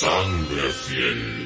Sangre fiel.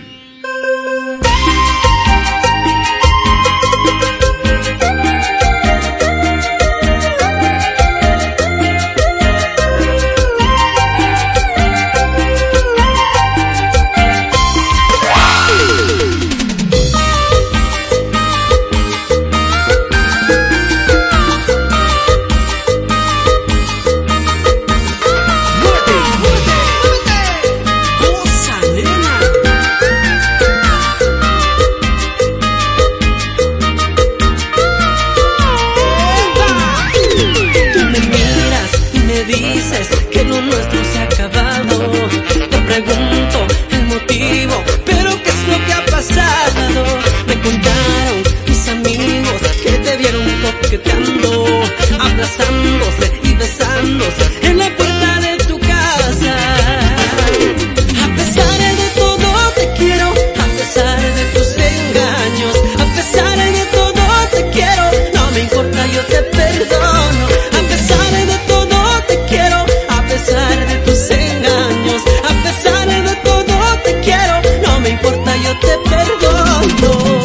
Dices que lo nuestro se ha acabado. Te pregunto el motivo, pero ¿qué es lo que ha pasado? Me contaron mis amigos que te vieron coqueteando, abrazándose y besándose en la puerta de tu casa. A pesar de todo te quiero, a pesar de tus engaños, a pesar de todo te quiero, no me importa, yo te perdono. A pesar de todo a pesar de tus engaños, a pesar de todo te quiero, no me importa, yo te perdono.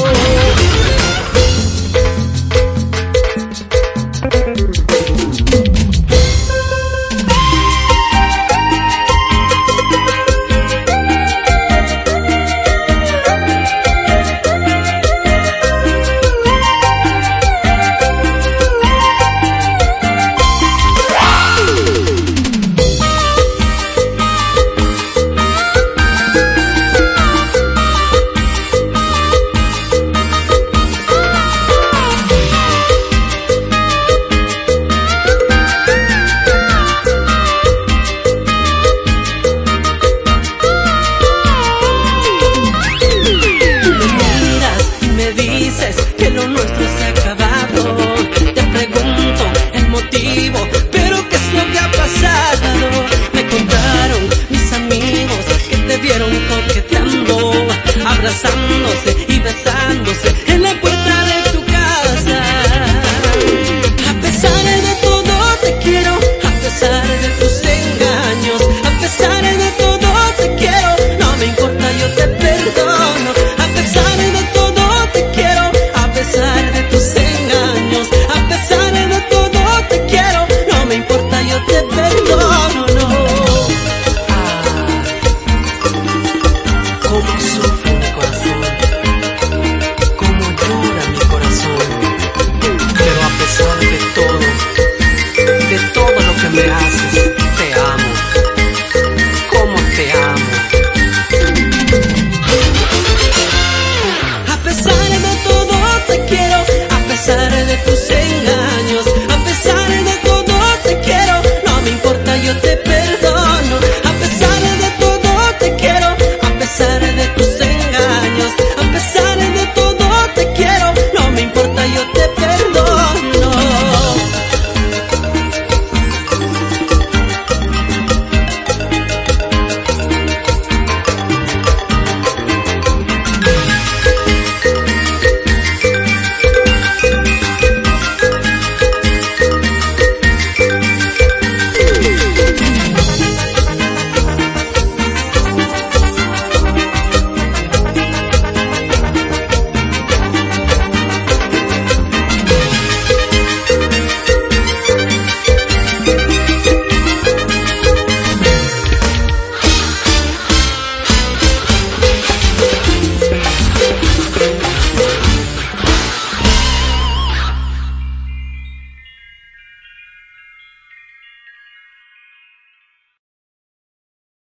Dices que lo nuestro se ha acabado. Te pregunto el motivo, pero ¿qué es lo que ha pasado? Me contaron mis amigos que te vieron coqueteando, abrazándose y besándose en la puerta de tu casa. A pesar de todo te quiero, a pesar de tus engaños, a pesar de todo te quiero, no me importa, yo te perdono. A pesar de todo te quiero, a pesar de tus engaños, a pesar de todo te quiero, no me importa, yo te perdono, no. Cómo sufre mi corazón, cómo llora mi corazón, pero a pesar de todo lo que me haces,